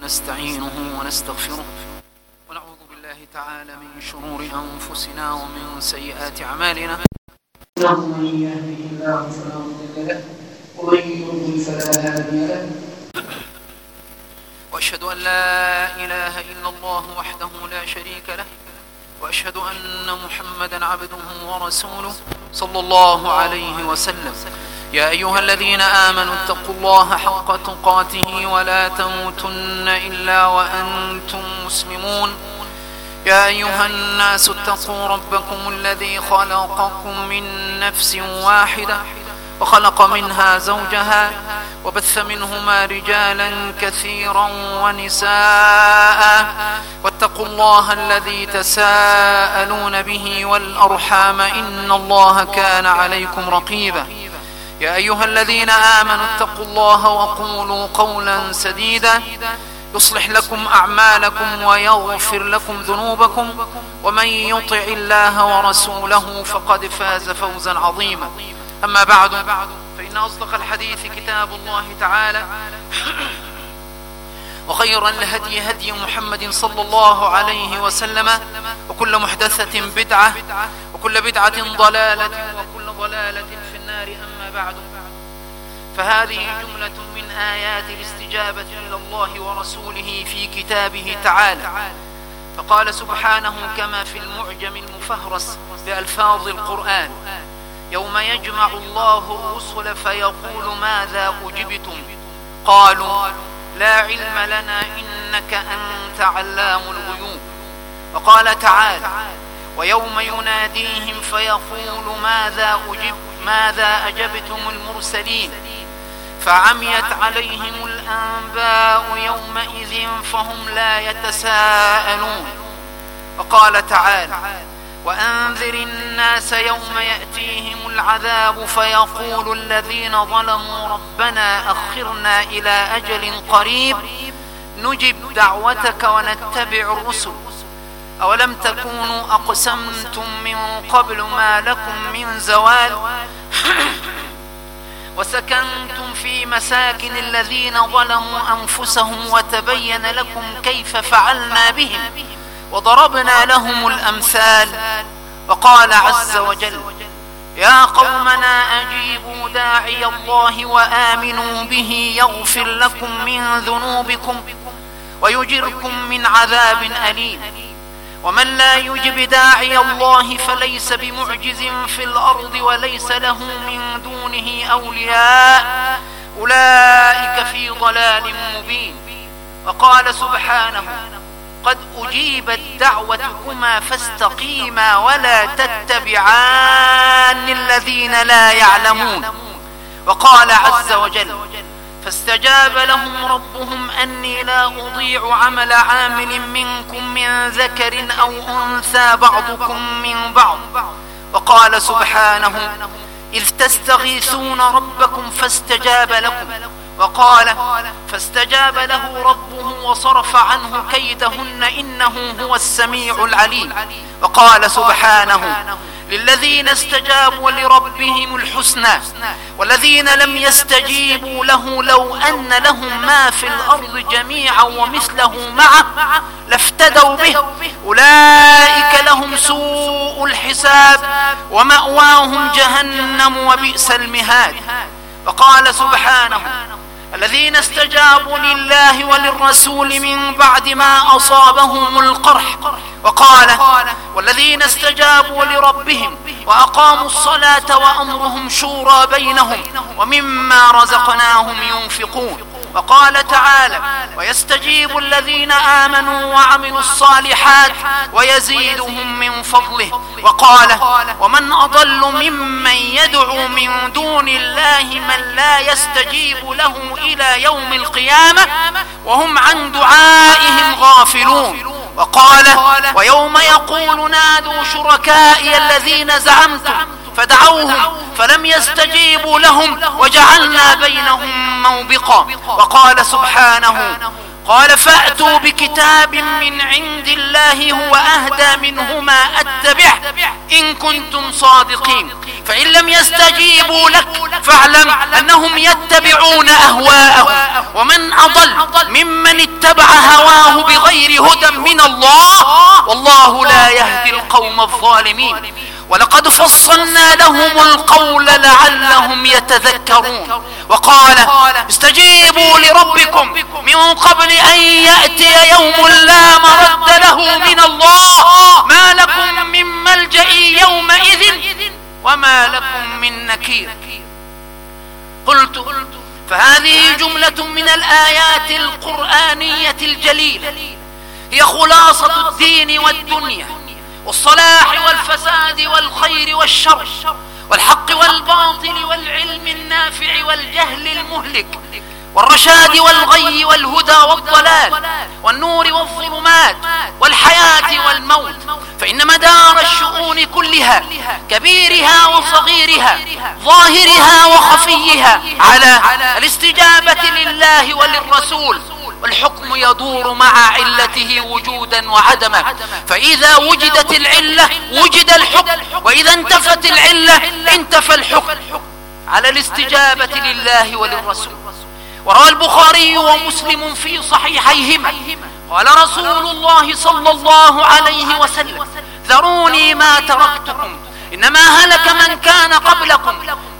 ونستعينه ونستغفره ونعوذ بالله تعالى من شرور أنفسنا ومن سيئات أعمالنا. من يهده الله فلا مضل له ومن يضلل فلا هادي له، وأشهد أن لا إله إلا الله وحده لا شريك له، وأشهد أن محمدا عبده ورسوله صلى الله عليه وسلم. يا أيها الذين آمنوا اتقوا الله حق تقاته ولا تموتن إلا وأنتم مسلمون. يا أيها الناس اتقوا ربكم الذي خلقكم من نفس واحدة وخلق منها زوجها وبث منهما رجالا كثيرا ونساء، واتقوا الله الذي تساءلون به والأرحام إن الله كان عليكم رقيبا. يا أيها الذين آمنوا اتقوا الله وقولوا قولا سديدا يصلح لكم أعمالكم ويغفر لكم ذنوبكم، ومن يطع الله ورسوله فقد فاز فوزا عظيما. أما بعد، فإن أصدق الحديث كتاب الله تعالى، وخير الهدي هدي محمد صلى الله عليه وسلم، وكل محدثة بدعة، وكل بدعة ضلالة، وكل ضلالة في النار. أما بعد، فهذه جملة من آيات الاستجابة إلى الله ورسوله في كتابه تعالى. فقال سبحانه كما في المعجم المفهرس بألفاظ القرآن: يوم يجمع الله الرسل فيقول ماذا أجبتم قالوا لا علم لنا إنك أنت علام الغيوب. وقال تعالى: ويوم يناديهم فيقول ماذا أجبتم المرسلين فعميت عليهم الأنباء يومئذ فهم لا يتساءلون. وقال تعالى: وأنذر الناس يوم يأتيهم العذاب فيقول الذين ظلموا ربنا أخرنا إلى أجل قريب نجب دعوتك ونتبع الرسل أولم تكونوا أقسمتم من قبل ما لكم من زوال وسكنتم في مساكن الذين ظلموا أنفسهم وتبين لكم كيف فعلنا بهم وضربنا لهم الأمثال. وقال عز وجل: يا قومنا أجيبوا داعي الله وآمنوا به يغفر لكم من ذنوبكم ويجركم من عذاب أليم. ومن لا يجب داعي الله فليس بمعجز في الأرض وليس له من دونه أولياء أولئك في ضلال مبين. وقال سبحانه: قد أجيبت دعوتكما فاستقيما ولا تتبعان الذين لا يعلمون. وقال عز وجل: فاستجاب لهم ربهم أني لا أضيع عمل عامل منكم من ذكر أو أنثى بعضكم من بعض. وقال سبحانه: إذ تستغيثون ربكم فاستجاب لكم. وقال: فاستجاب له ربه وصرف عنه كيدهن إنه هو السميع العليم. وقال سبحانه: للذين استجابوا لربهم الحسنى والذين لم يستجيبوا له لو أن لهم ما في الأرض جميعا ومثله معه لافتدوا به أولئك لهم سوء الحساب ومأواهم جهنم وبئس المهاد. وقال سبحانه: الذين استجابوا لله وللرسول من بعد ما أصابهم القرح. وقال: والذين استجابوا لربهم وأقاموا الصلاة وأمرهم شورى بينهم ومما رزقناهم ينفقون. وقال تعالى: ويستجيب الذين آمنوا وعملوا الصالحات ويزيدهم من فضله. وقال: ومن أضل ممن يدعو من دون الله من لا يستجيب له إلى يوم القيامة وهم عن دعائهم غافلون. وقال: ويوم يقول نادوا شركائي الذين زعمتم فدعوهم فلم يستجيبوا لهم وجعلنا بينهم موبقا. وقال سبحانه: قال فأتوا بكتاب من عند الله هو أهدى منهما أتبعه إن كنتم صادقين، فإن لم يستجيبوا لك فاعلم أنهم يتبعون أهواءهم، ومن أضل ممن اتبع هواه بغير هدى من الله، والله لا يهدي القوم الظالمين. ولقد فصلنا لهم القول لعلهم يتذكرون. وقال استجيبوا لربكم من قبل أن يأتي يوم لا مرد له من الله، ما لكم من ملجأ يومئذ وما لكم من نكير. قلت فهذه جملة من الآيات القرآنية الجليلة، هي خلاصة الدين والدنيا والصلاح والفساد والخير والشر والحق والباطل والعلم النافع والجهل المهلك والرشاد والغي والهدى والضلال والنور والظلمات والحياة والموت. فإن مدار الشؤون كلها كبيرها وصغيرها ظاهرها وخفيها على الاستجابة لله وللرسول، والحكم يدور مع علته وجودا وعدما، فإذا وجدت العلة وجد الحكم، وإذا انتفت العلة انتفى الحكم على الاستجابة لله وللرسول. وروى البخاري ومسلم في صحيحيهما قال رسول الله صلى الله عليه وسلم ذروني ما تركتكم إنما هلك من كان قبلكم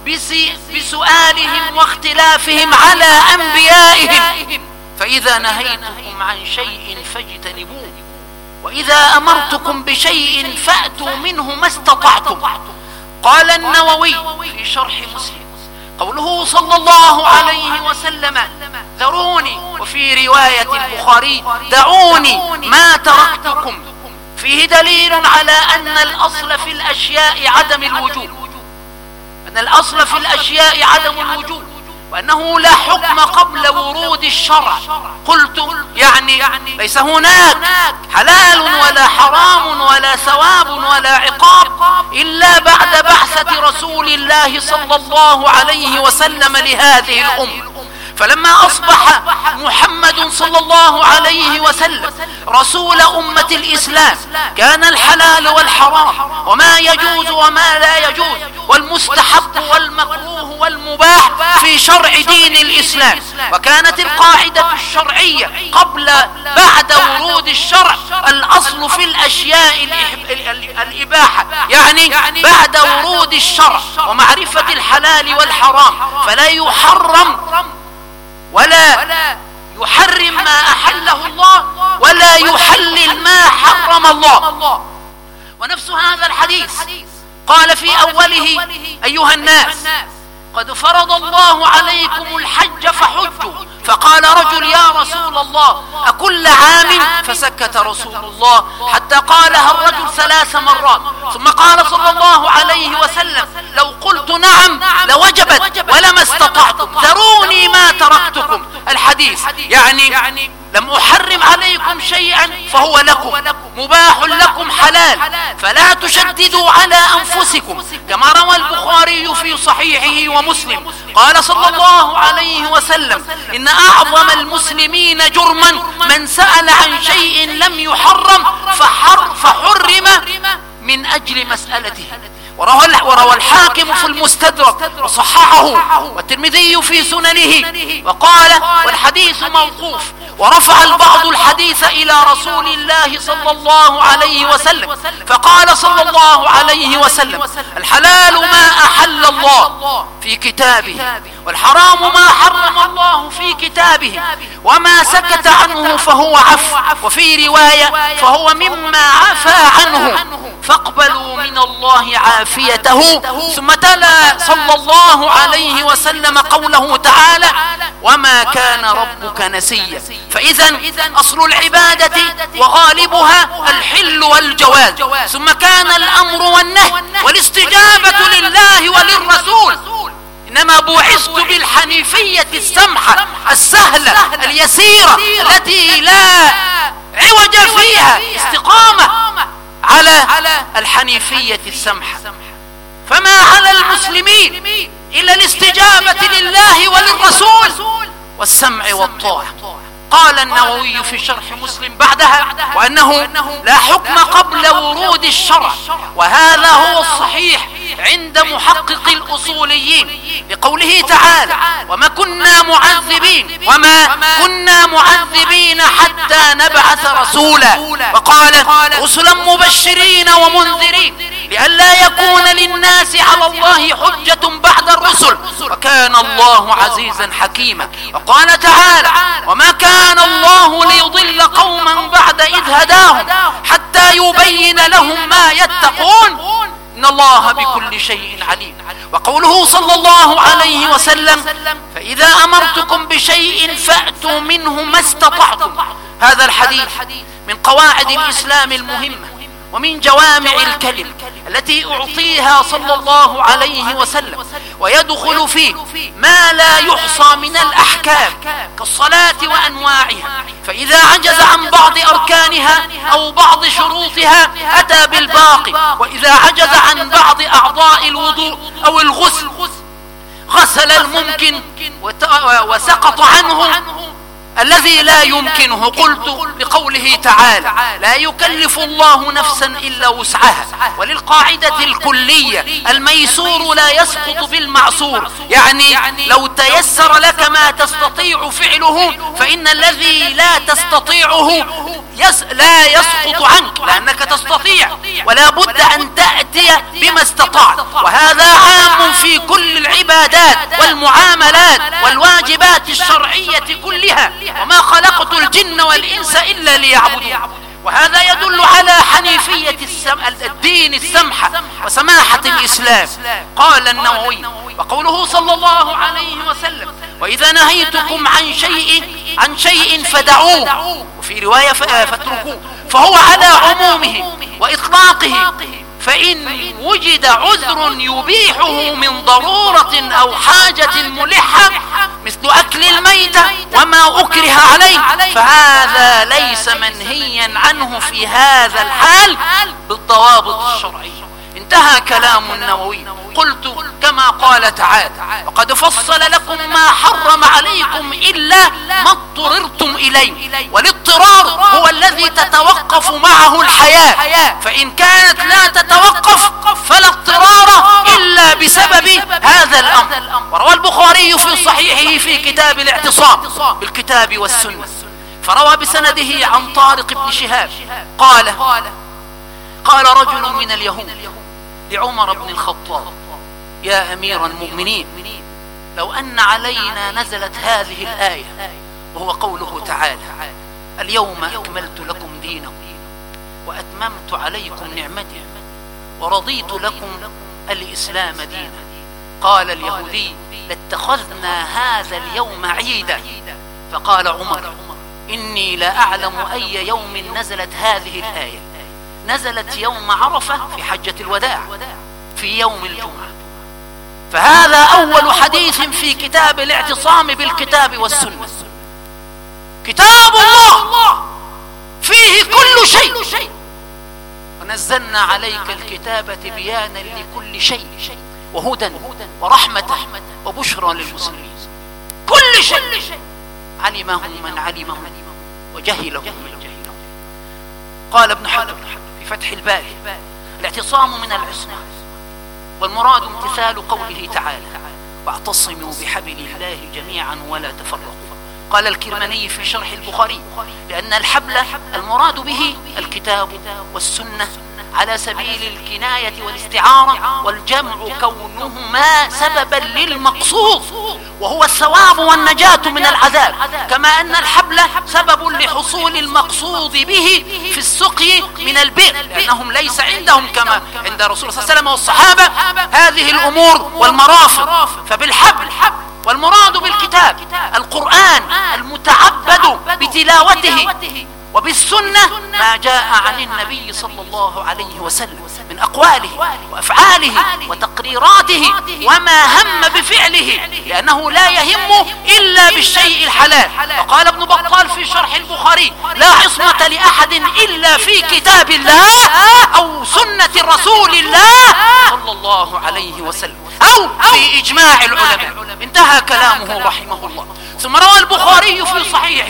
بسؤالهم واختلافهم على أنبيائهم، فإذا نهيتكم عن شيء فاجتنبوه، وإذا أمرتكم بشيء فأتوا منه ما استطعتم. قال النووي في شرح مسلم قوله صلى الله عليه وسلم ذروني، وفي رواية البخاري دعوني ما تركتكم، فيه دليل على أن الأصل في الأشياء عدم الوجوب، أن الأصل في الأشياء عدم الوجوب، وأنه لا حكم قبل ورود الشرع. قلت يعني ليس هناك حلال ولا حرام ولا ثواب ولا عقاب إلا بعد بعثة رسول الله صلى الله عليه وسلم لهذه الأمة. فلما أصبح محمد صلى الله عليه وسلم رسول أمة الإسلام كان الحلال والحرام وما يجوز وما لا يجوز والمستحب والمكروه والمباح في شرع دين الإسلام، وكانت القاعدة الشرعية بعد ورود الشرع الأصل في الأشياء الإباحة، يعني بعد ورود الشرع ومعرفة الحلال والحرام، فلا يحرم ولا يحرم ما أحله الله ولا يحلل ما حرم الله. ونفس هذا الحديث قال في أوله أيها الناس قد فرض الله عليكم الحج فحجوا، فقال رجل يا رسول الله أكل عام؟ فسكت رسول الله حتى قالها الرجل 3 مرات، ثم قال صلى الله عليه وسلم لو قلت نعم لوجبت ولما استطعتم، ذروني ما تركتكم. الحديث يعني لم أحرم عليكم شيئا فهو لكم، مباح لكم حلال، فلا تشددوا على أنفسكم، كما روى البخاري في صحيحه ومسلم قال صلى الله عليه وسلم إن أعظم المسلمين جرما من سأل عن شيء لم يحرم فحرم من أجل مسألته. وروى الحاكم في المستدرك وصححه، والترمذي في سننه وقال والحديث موقوف، ورفع البعض الحديث إلى رسول الله صلى الله عليه وسلم فقال صلى الله عليه وسلم الحلال ما أحل الله في كتابه، والحرام ما حرم الله في كتابه، وما سكت عنه فهو عفو، وفي رواية فهو مما عفى عنه، فاقبلوا من الله عافيته. ثم تلا صلى الله عليه وسلم قوله تعالى وما كان ربك نسيا. فإذا أصل العبادة وغالبها الحل والجواز، ثم كان الأمر والنهي والاستجابة لله وللرسول. إنما بعثت بالحنيفية السمحة السهلة اليسيرة التي لا عوج فيها، استقامة على الحنيفية السمحة. فما على المسلمين إلا الاستجابة لله وللرسول والسمع والطاعة. قال النووي في شرح مسلم بعدها: وأنه لا حكم قبل ورود الشرع، وهذا هو الصحيح عند محقق الأصوليين، لقوله تعالى: وما كنا معذبين حتى نبعث رسولا، وقال: رسلا مبشرين ومنذرين لئلا يكون للناس على الله حجة بعد الرسل، وكان الله عزيزا حكيما. وقال تعالى: وما كان الله ليضل قوما بعد إذ هداهم حتى يبين لهم ما يتقون إن الله بكل شيء عليم. وقوله صلى الله عليه وسلم: فإذا أمرتكم بشيء فأتوا منه ما استطعتم. هذا الحديث من قواعد الإسلام المهمة ومن جوامع الكلم التي أعطيها صلى الله عليه وسلم، ويدخل فيه ما لا يحصى من الأحكام كالصلاة وأنواعها، فإذا عجز عن بعض أركانها أو بعض شروطها أتى بالباقي، وإذا عجز عن بعض أعضاء الوضوء أو الغسل غسل الممكن وسقط عنه الذي لا يمكنه. قلت بقوله تعالى: لا يكلف الله نفسا إلا وسعها. وللقاعدة الكلية: الميسور لا يسقط بالمعسور، يعني لو تيسر لك ما تستطيع فعله فإن الذي لا تستطيعه لا يسقط عنك، لأنك تستطيع ولا بد أن تأتي بما استطعت. وهذا عام في كل العبادات والمعاملات والواجبات الشرعية كلها: وما خلقت الجن والإنس إلا ليعبدون. وهذا يدل على حنيفية الدين السمحة وسماحة الإسلام. قال النووي: وقوله صلى الله عليه وسلم: وإذا نهيتكم عن شيء فدعوه، وفي رواية فاتركوه، فهو على عمومه وإطلاقه، فإن وجد عذر يبيحه من ضرورة أو حاجة ملحة مثل أكل الميتة وما أكره عليه فهذا ليس منهيا عنه في هذا الحال بالضوابط الشرعية. انتهى كلام النووي. قلت كما قال تعالى: وقد فصل لكم ما حرم عليكم إلا ما اضطررتم إليه. والاضطرار هو الذي تتوقف معه الحياة، فإن كانت لا تتوقف فلا اضطرار إلا بسبب هذا الأمر. وروى البخاري في صحيحه في كتاب الاعتصام بالكتاب والسنة، فروى بسنده عن طارق بن شهاب قال رجل من اليهود لعمر بن الخطاب: يا أمير المؤمنين، لو أن علينا نزلت هذه الآية، وهو قوله تعالى: اليوم أكملت لكم دينكم وأتممت عليكم نعمتي ورضيت لكم الإسلام دينا. قال اليهودي: لاتخذنا هذا اليوم عيدا. فقال عمر: إني لا أعلم أي يوم نزلت هذه الآية. نزلت يوم عرفة في حجة الوداع في يوم الجمعة. فهذا أول حديث في كتاب الاعتصام بالكتاب والسنة. كتاب الله فيه كل شيء، ونزلنا عليك الكتاب تبيانا لكل شيء وهدى ورحمة وبشرى للمسلمين. كل شيء علمه من علمه وجهله من جهله. قال ابن حجر في فتح الباري: الاعتصام من العصمة، والمراد امتثال قوله تعالى: واعتصموا بحبل الله جميعا ولا تفرقوا. قال الكرماني في شرح البخاري: لأن الحبل المراد به الكتاب والسنة على سبيل الكناية والاستعارة، والجمع كونهما سببا للمقصود وهو الثواب والنجاة من العذاب، كما أن الحبل سبب لحصول المقصود به في السقي من البئر، لأنهم ليس عندهم كما عند رسول الله صلى الله عليه وسلم والصحابة هذه الأمور والمرافق، فبالحبل. والمراد بالكتاب القرآن المتعبد بتلاوته، وبالسنة ما جاء عن النبي صلى الله عليه وسلم من أقواله وأفعاله وتقريراته وما هم بفعله، لأنه لا يهم إلا بالشيء الحلال. وقال ابن بطال في شرح البخاري: لا عصمة لأحد إلا في كتاب الله أو سنة رسول الله صلى الله عليه وسلم أو في إجماع العلماء. انتهى كلامه رحمه الله. ثم روى البخاري في صحيحه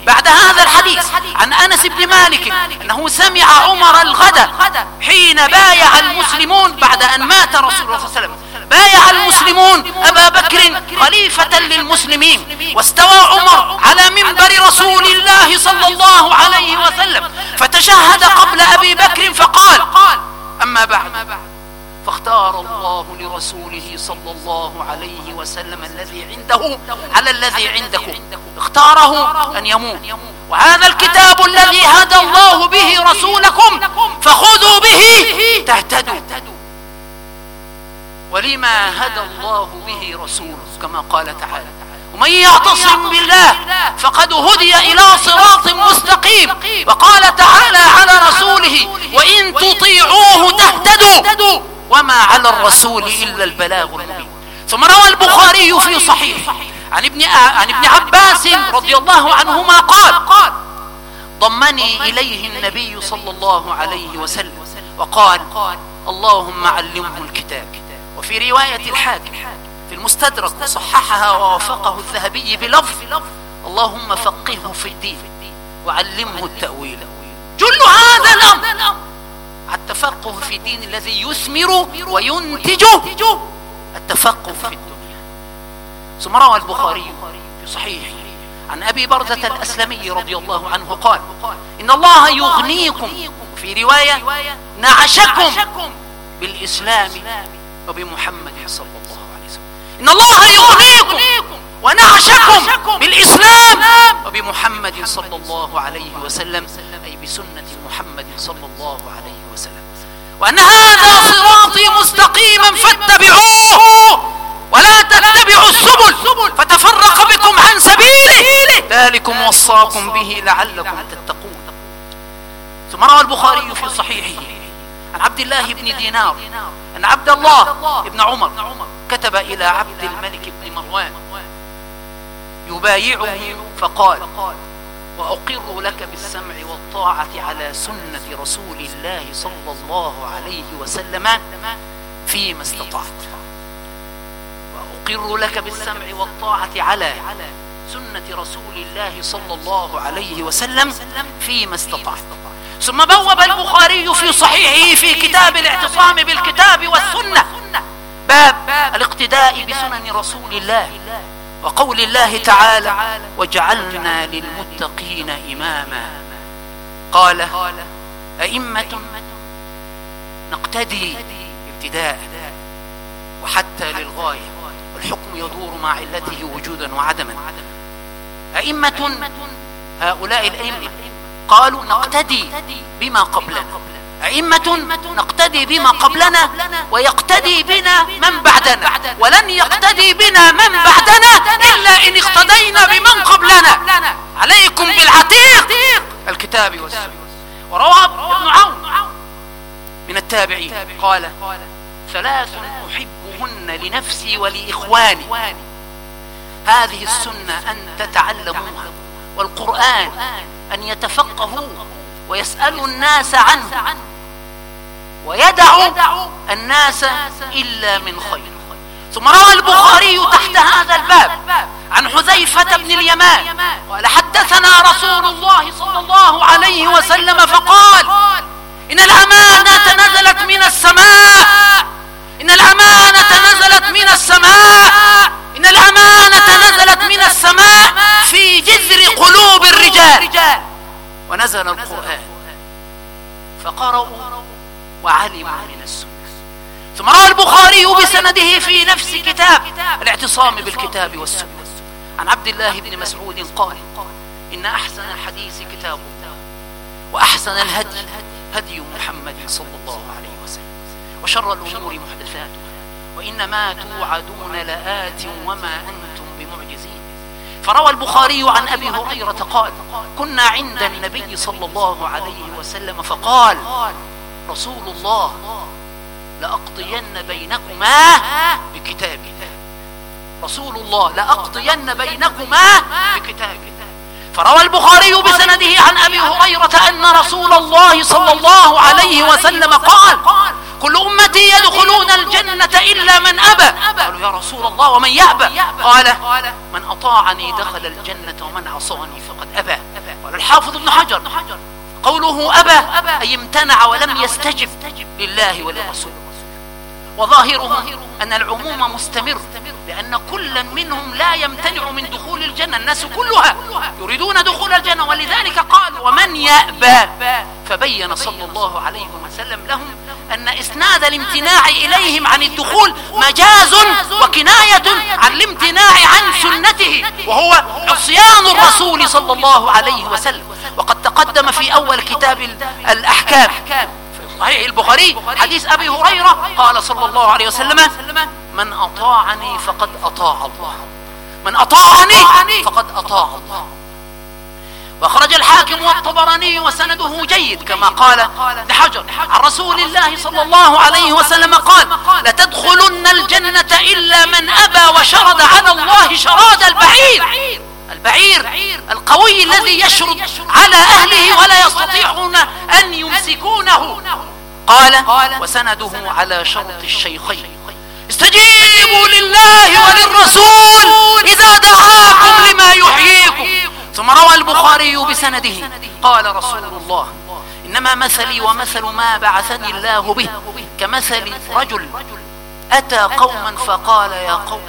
بعد هذا الحديث عن أنس بن مالك أنه سمع عمر الغد حين بايع المسلمون بعد أن مات رسول الله صلى الله عليه وسلم، بايع المسلمون أبا بكر خليفة للمسلمين، واستوى عمر على منبر رسول الله صلى الله عليه وسلم فتشهد قبل أبي بكر فقال: أما بعد، فاختار الله لرسوله صلى الله عليه وسلم الذي عنده على الذي عندكم، اختاره أن يموت، وهذا الكتاب الذي هدى الله به رسولكم فخذوا به تهتدوا. ولما هدى الله به رسوله كما قال تعالى: ومن يعتصم بالله فقد هدي إلى صراط مستقيم. وقال تعالى على رسوله: وإن تطيعوه تهتدوا وما على الرسول إلا البلاغ المبين. ثم روى البخاري في صحيحه عن ابن عباس رضي الله عنهما قال: ضمني إليه النبي صلى الله عليه وسلم وقال: اللهم علمه الكتاب. وفي رواية الحاكم في المستدرك وصححها ووافقه الذهبي بلفظ: اللهم فقهه في الدين وعلمه التأويل. جل هذا الأمر التفقه في الدين الذي يثمر وينتج التفقه في الدنيا. ثم روى البخاري في صحيحه عن أبي بردة الأسلمي رضي الله عنه قال: إن الله يغنيكم، في رواية نعشكم بالإسلام وبمحمد صلى الله عليه وسلم. إن الله يغنيكم ونعشكم بالإسلام وبمحمد صلى الله عليه وسلم، أي بسنة محمد صلى الله عليه وسلم. وأن هذا صراطي مستقيما فاتبعوه ولا تتبعوا السبل فتفرق بكم عن سبيله، ذلكم وصاكم به لعلكم تتقون. ثم روى البخاري في صحيحه عن عبد الله بن دينار أن عبد الله بن عمر كتب إلى عبد الملك بن مروان يبايعه فقال: وأقر لك بالسمع والطاعة على سنة رسول الله صلى الله عليه وسلم فيما استطعت. وأقر لك بالسمع والطاعة على سنة رسول الله صلى الله عليه وسلم فيما استطعت. ثم بوب البخاري في صحيحه في كتاب الاعتصام بالكتاب والسنة باب الاقتداء بسنن رسول الله وقول الله تعالى: وجعلنا للمتقين إماما. قال: أئمة نقتدي ابتداء وحتى للغاية، والحكم يدور مع علته وجودا وعدما. أئمة، هؤلاء الأئمة قالوا نقتدي بما قبلنا، أئمة نقتدي بما قبلنا ويقتدي بنا من بعدنا، ولن يقتدي بنا من بعدنا إلا إن اقتدينا بمن قبلنا. عليكم بالعتيق الكتاب والسنة. وروى ابن عون من التابعين قال: ثلاث أحبهن لنفسي ولإخواني: هذه السنة أن تتعلموها، والقرآن أن يتفقهوا ويسألوا الناس عنه، ويدعوا الناس إلا من خير. ثم روى البخاري تحت هذا الباب عن حذيفة بن اليمان قال: حدثنا رسول الله صلى الله عليه وسلم فقال: إن الأمانة نزلت من السماء، إن الأمانة نزلت من السماء، إن الأمانة نزلت من السماء في جذر قلوب الرجال. ونزل القرآن فقرأوا وعلموا من السنة. ثم روى البخاري بسنده في نفس كتاب الاعتصام بالكتاب والسنة عن عبد الله بن مسعود قال: إن أحسن الحديث كتاب الله، وأحسن الهدي هدي محمد صلى الله عليه وسلم، وشر الأمور محدثاتها، وإنما توعدون لآت وما أنتم بمعجزين. فروى البخاري عن أبي هريرة قال: كنا عند النبي صلى الله عليه وسلم فقال رسول الله: لأقضين بينكما بكتاب الله. رسول الله: لأقضين بينكما بكتاب الله. فروى البخاري بسنده عن أبي هريرة أن رسول الله صلى الله عليه وسلم قال: كل أمتي يدخلون الجنة إلا من أبى. قالوا: يا رسول الله ومن يأبى؟ قال: من أطاعني دخل الجنة ومن عصاني فقد أبى. قال الحافظ ابن حجر قوله أبى أي امتنع ولم يستجب لله ولرسوله، وظاهره أن العموم مستمر، لأن كلا منهم لا يمتنع من دخول الجنة، الناس كلها يريدون دخول الجنة، ولذلك قال ومن يأبى، فبين صلى الله عليه وسلم لهم أن إسناد الامتناع إليهم عن الدخول مجاز وكناية عن الامتناع عن سنته، وهو عصيان الرسول صلى الله عليه وسلم. وقد تقدم في أول كتاب الأحكام في صحيح البخاري حديث أبي هريرة قال صلى الله عليه وسلم من أطاعني فقد أطاع الله، من أطاعني فقد أطاع الله. وأخرج الحاكم والطبراني وسنده جيد كما قال ابن حجر عن رسول الله صلى الله عليه وسلم قال لتدخلن الجنة إلا من أبى وشرد على الله شراد البعير القوي الذي يشرد على أهله ولا يستطيعون أن يمسكونه. قال وسنده على شرط الشيخين استجيبوا لله وللرسول إذا دعاكم لما يحييكم. ثم روى البخاري بسنده قال رسول الله إنما مثلي ومثل ما بعثني الله به كمثل رجل أتى قوما فقال يا قوم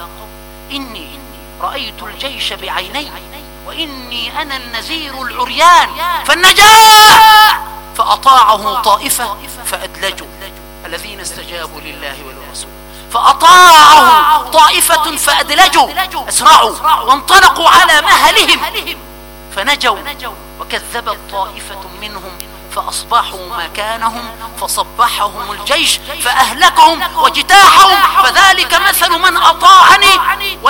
إني رأيت الجيش بعيني وإني أنا النذير العريان فالنجاة، فأطاعه طائفة فأدلجوا الذين استجابوا لله وللرسول، فأطاعه طائفة فأدلجوا أسرعوا وانطلقوا على مهلهم فنجوا، وكذبت طائفة منهم فأصبحوا مكانهم فصبحهم الجيش فأهلكهم واجتاحهم، فذلك مثل من أطاعني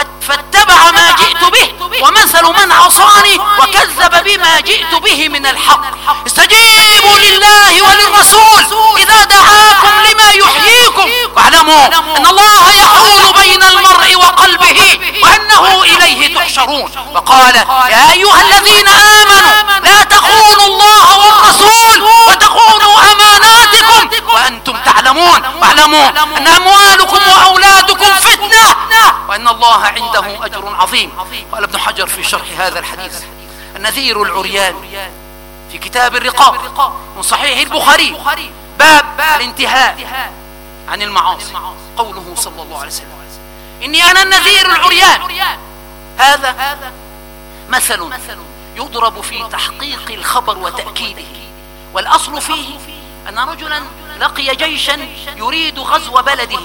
فاتبع ما جئت به، ومثل من عصاني وكذب بما جئت به من الحق. استجيبوا لله وللرسول إذا دعاكم لما يحييكم، واعلموا أن الله يحول بين المرء وقلبه وأنه إليه تحشرون. وقال يا أيها الذين آمنوا لا تخونوا الله والرسول وتخونوا أماناتكم وأنتم تعلمون، واعلموا أن أموالكم وأولادكم فتنة وأن الله عنده أجر عظيم. قال ابن حجر في شرح هذا الحديث النذير العريان في كتاب الرقاق من صحيح البخاري باب الانتهاء عن المعاصي قوله صلى الله عليه وسلم إني أنا النذير العريان. هذا مثل يضرب في تحقيق الخبر وتأكيده، والأصل فيه أن رجلا لقي جيشا يريد غزو بلده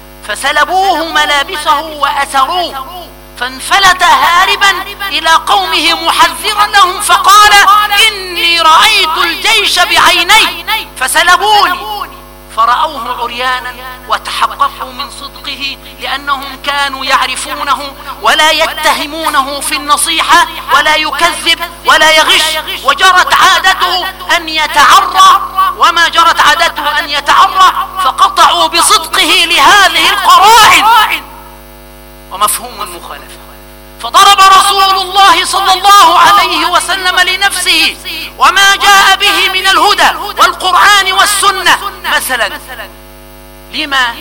فسلبوه ملابسه وأسروه، فانفلت هاربا إلى قومه محذرا لهم فقال إني رأيت الجيش بعيني فسلبوني، فرأوه عريانا وتحققوا من صدقه لأنهم كانوا يعرفونه ولا يتهمونه في النصيحة ولا يكذب ولا يغش، وجرت عادته أن يتعرى وما جرت عادته أن يتعرى، فقطعوا بصدقه لهذه القرائن ومفهوم المخالفة. فضرب رسول الله صلى الله عليه وسلم لنفسه وما جاء به من الهدى والقرآن والسنة مثلا لما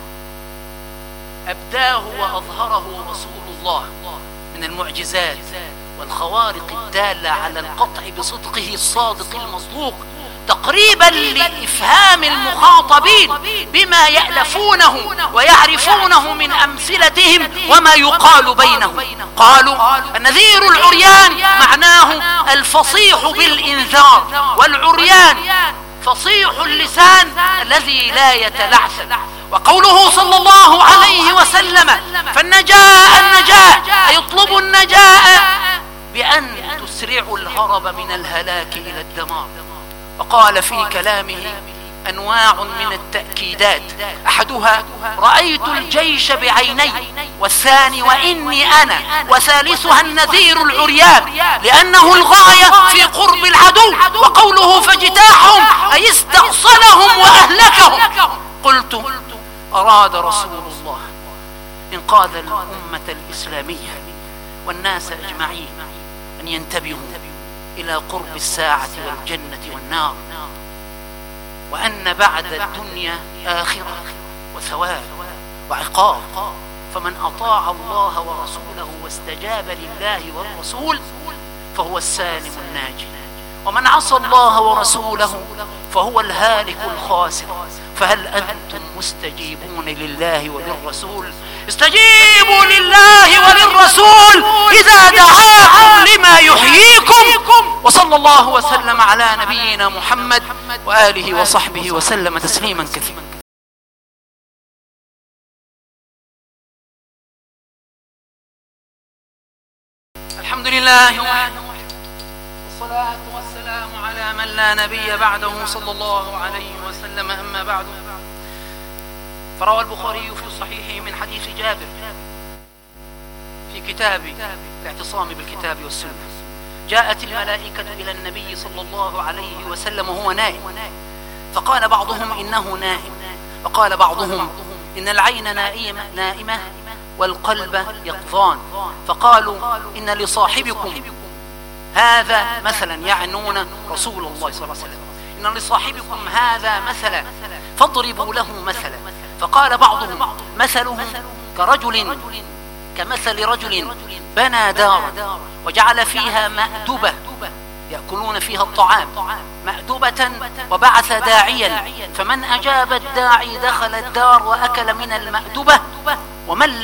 أبداه وأظهره رسول الله من المعجزات والخوارق الدالة على القطع بصدقه الصادق المصدوق، تقريبا لإفهام المخاطبين بما يألفونه ويعرفونه من أمثلتهم وما يقال بينهم. قالوا النذير العريان معناه الفصيح بالإنذار، والعريان فصيح اللسان الذي لا يتلعثم. وقوله صلى الله عليه وسلم فالنجاة أي اطلبوا النجاة بأن تسرعوا الهرب من الهلاك إلى الدمار. وقال في كلامه أنواع من التأكيدات، أحدها رأيت الجيش بعيني، والثاني وإني أنا، وثالثها النذير العريان لأنه الغاية في قرب العدو. وقوله فاجتاحهم أي استأصلهم وأهلكهم. قلت أراد رسول الله إنقاذ الأمة الإسلامية والناس أجمعين أن ينتبهوا إلى قرب الساعة والجنة والنار، وأن بعد الدنيا آخرة وثواب وعقاب. فمن أطاع الله ورسوله واستجاب لله والرسول فهو السالم الناجي، ومن عصى الله ورسوله فهو الهالك الخاسر. فهل أنتم مستجيبون لله وللرسول؟ استجيبوا لله وللرسول إذا دعاكم لما يحييكم. وصلى الله وسلم على نبينا محمد وآله وصحبه وسلم تسليما كثيرا. الحمد لله والصلاة والسلام على من لا نبي بعده صلى الله عليه وسلم. أما بعد، فروى البخاري في صحيحه من حديث جابر في كتاب الاعتصام بالكتاب والسنة: جاءت الملائكة إلى النبي صلى الله عليه وسلم وهو نائم، فقال بعضهم إنه نائم، وقال بعضهم إن العين نائمة والقلب يقظان، فقالوا إن لصاحبكم هذا مثلا، يعنون رسول الله صلى الله عليه وسلم، إن لصاحبكم هذا مثلا فاضربوا له مثلا. فقال بعضهم مثلهم كمثل رجل بنى دارا وجعل فيها مأدبة يأكلون فيها الطعام، مأدبة، وبعث داعيا، فمن أجاب الداعي دخل الدار وأكل من المأدبة، ومن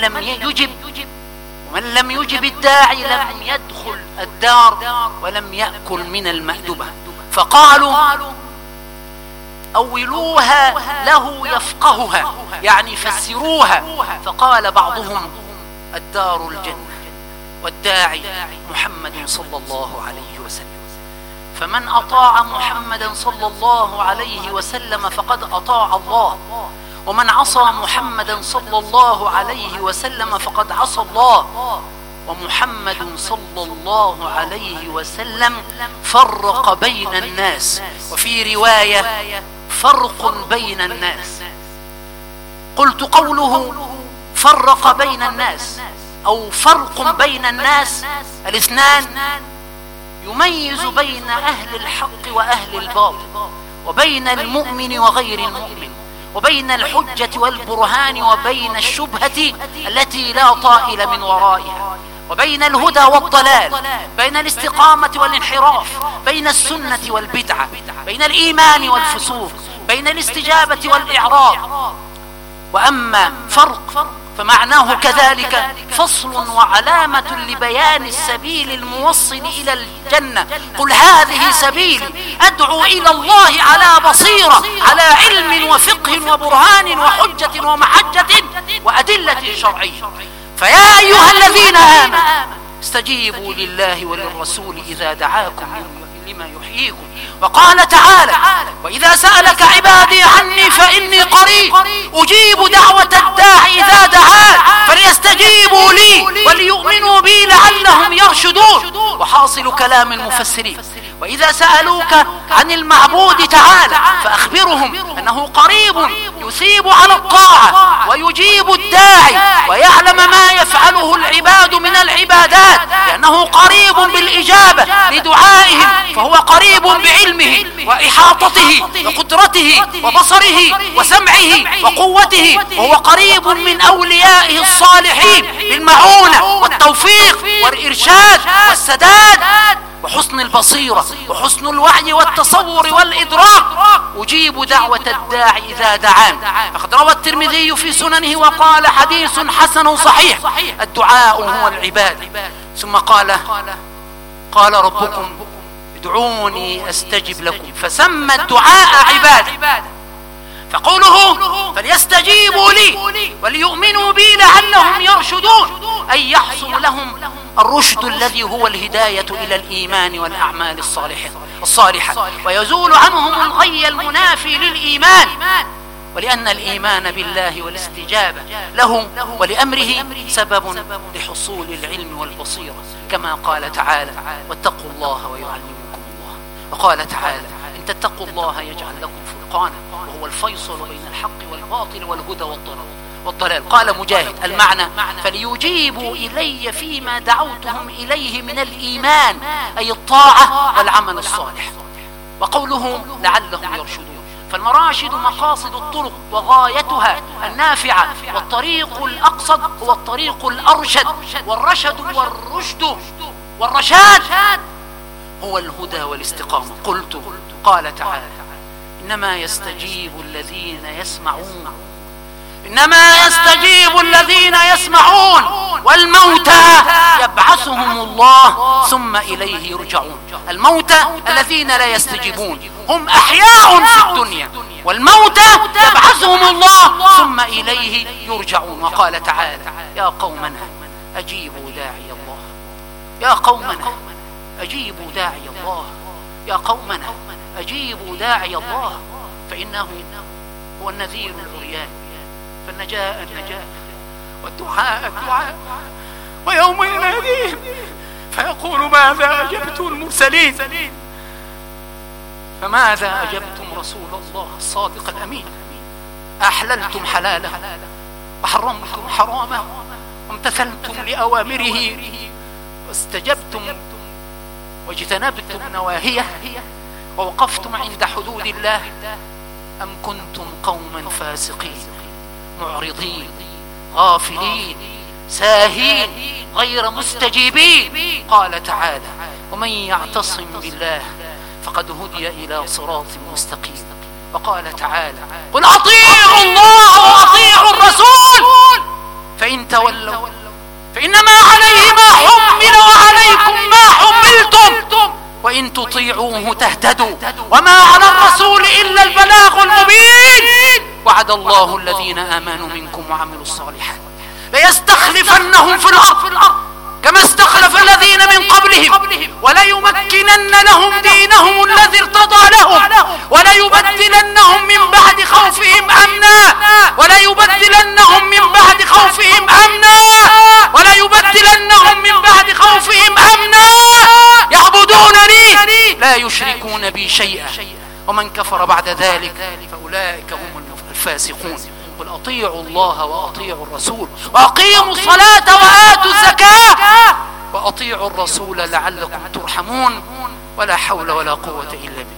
لم يجب الداعي لم يدخل الدار ولم يأكل من المأدبة. فقالوا أولوها له يفقهها، يعني فسروها. فقال بعضهم الدار الجنة والداعي محمد صلى الله عليه وسلم، فمن أطاع محمدا صلى الله عليه وسلم فقد أطاع الله، ومن عصى محمدا صلى الله عليه وسلم فقد عصى الله. ومحمد صلى الله عليه وسلم فرق بين الناس، وفي رواية فرق بين الناس. قلت قوله فرق بين الناس أو فرق بين الناس الاثنان يميز بين أهل الحق وأهل الباطل، وبين المؤمن وغير المؤمن، وبين الحجة والبرهان وبين الشبهة التي لا طائل من ورائها، وبين الهدى والضلال، بين الاستقامة والانحراف، بين السنة والبدعة، بين الإيمان والفسوق، بين الاستجابة والإعراض. وأما فرق فمعناه كذلك فصل وعلامة لبيان السبيل الموصل إلى الجنة. قل هذه سبيلي أدعو إلى الله على بصيرة، على علم وفقه وبرهان وحجة ومحجة وأدلة شرعية. فيا أيها الذين آمنوا استجيبوا لله وللرسول إذا دعاكم لما يحييكم. وقال تعالى: وإذا سألك عبادي عني فإني قريب أجيب دعوة الداعي إذا دعان فليستجيبوا لي وليؤمنوا بي لعلهم يرشدون. وحاصل كلام المفسرين: وإذا سألوك عن المعبود تعالى فأخبرهم أنه قريب يثيب على الطاعة ويجيب الداعي ويعلم ما يفعله العباد من العبادات، لأنه قريب بالإجابة لدعائهم، فهو قريب بعلمه وإحاطته وقدرته وبصره وسمعه وقوته، وهو قريب من أوليائه الصالحين بالمعونة والتوفيق والإرشاد والسداد وحسن البصيرة وحسن الوعي والتصور والإدراك. أجيب دعوة الداعي إذا دعان. فقد روى الترمذي في سننه وقال: حديث حسن صحيح، الدعاء هو العبادة. ثم قال ربكم ادعوني أستجب لكم، فسمى الدعاء عبادة. فقوله فليستجيبوا لي وليؤمنوا بي لعلهم يرشدون، أي يحصل لهم الرشد الذي هو الهداية إلى الإيمان والأعمال الصالحة، ويزول عنهم الغي المنافي للإيمان. ولأن الإيمان بالله والاستجابة له ولأمره سبب لحصول العلم والبصيرة، كما قال تعالى: واتقوا الله ويعلمكم الله. وقال تعالى: إن تتقوا الله يجعل لكم فرقانا، وهو الفيصل بين الحق والباطل والهدى والضلال. قال مجاهد: المعنى فليجيبوا إلي فيما دعوتهم إليه من الإيمان، أي الطاعة والعمل الصالح. وقوله لعلهم يرشدون، فالمراشد مقاصد الطرق وغايتها النافعة، والطريق الأقصد هو الطريق الأرشد، والرشد والرشد والرشاد هو الهدى والاستقامة. قلت قال تعالى: إنما يستجيب الذين يسمعون، إنما يستجيب الذين يسمعون، والموتى يبعثهم الله ثم إليه يرجعون. الموتى الذين لا يستجيبون هم أحياء في الدنيا، والموتى يبعثهم الله ثم إليه يرجعون. وقال تعالى: يا قومنا أجيبوا داعي الله، يا قومنا أجيبوا داعي الله، يا قومنا أجيبوا داعي الله، فإنه هو النذير العريان، فالنجاء النجاة، والدعاء الدعاء، ويوم يناديهم فيقول: ماذا أجبتم المرسلين؟ فماذا أجبتم رسول الله الصادق الأمين؟ أحللتم حلاله وحرمتم حرامه، وامتثلتم لأوامره، واستجبتم واجتنبتم نواهيه، ووقفتم عند حدود الله، أم كنتم قوما فاسقين معرضين غافلين ساهين غير مستجيبين؟ قال تعالى: ومن يعتصم بالله فقد هدي إلى صراط مستقيم. وقال تعالى: قل أطيعوا الله وأطيعوا الرسول فإن تولوا فإنما عليه ما حمل وعليكم ما حملتم وإن تطيعوه تهتدوا وما على الرسول إلا البلاغ المبين. وعد الله الذين آمنوا منكم وعملوا الصالحات ليستخلفنهم في الأرض كما استخلف الذين من قبلهم وليمكنن لهم دينهم الذي ارتضى لهم وليبدلنهم من بعد خوفهم أمنا وليبدلنهم من بعد خوفهم أمنا وليبدلنهم من بعد خوفهم أمنا يعبدونني لا يشركون بي شيئا ومن كفر بعد ذلك فأولئك هم الفاسقون. قل أطيعوا الله وأطيعوا الرسول وأقيموا الصلاة وآتوا الزكاة وأطيعوا الرسول لعلكم ترحمون. ولا حول ولا قوة إلا بالله.